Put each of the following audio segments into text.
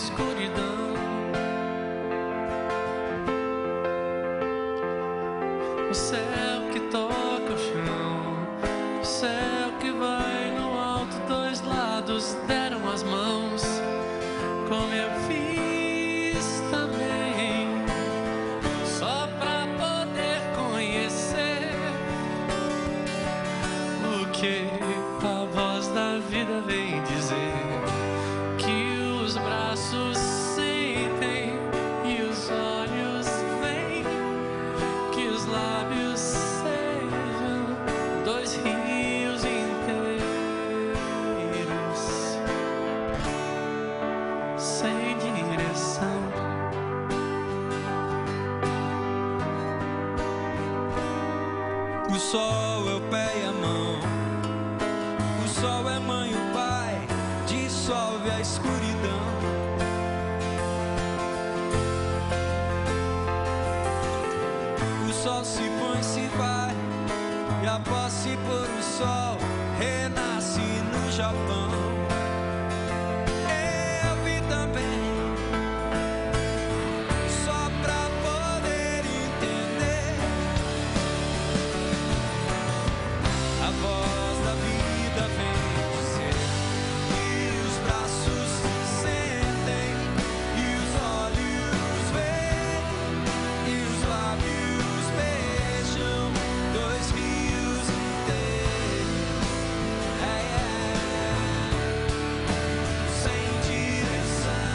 escuridão. O céu que toca o chão, o céu que vai no alto, dois lados deram as mãos, como eu fiz também, só pra poder conhecer o que a voz da vida vem dizer, que os braços sentem e os olhos veem, que os lábios sejam dois rios inteiros, sem direção. O sol é o pé e a mão, o sol é mãe e o pai, dissolve a escuridão. O sol se põe, se vai, e após se pôr o sol, renasce no Japão. Eu vi também, só pra poder entender a voz da vida vem dizer, e os braços sentem, e os olhos veem, e os lábios beijam, dois rios inteiros, sem direção.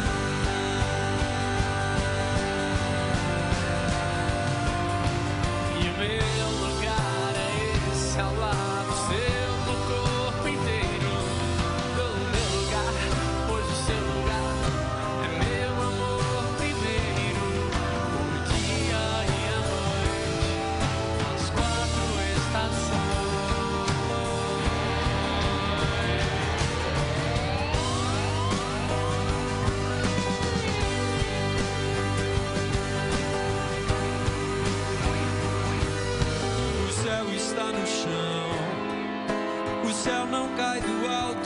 E o meu lugar é esse, ao lado seu, no corpo inteiro. O meu lugar, pois o seu lugar é meu amor primeiro. O dia e a noite, as quatro estações. O céu está no chão, o céu não cai do alto,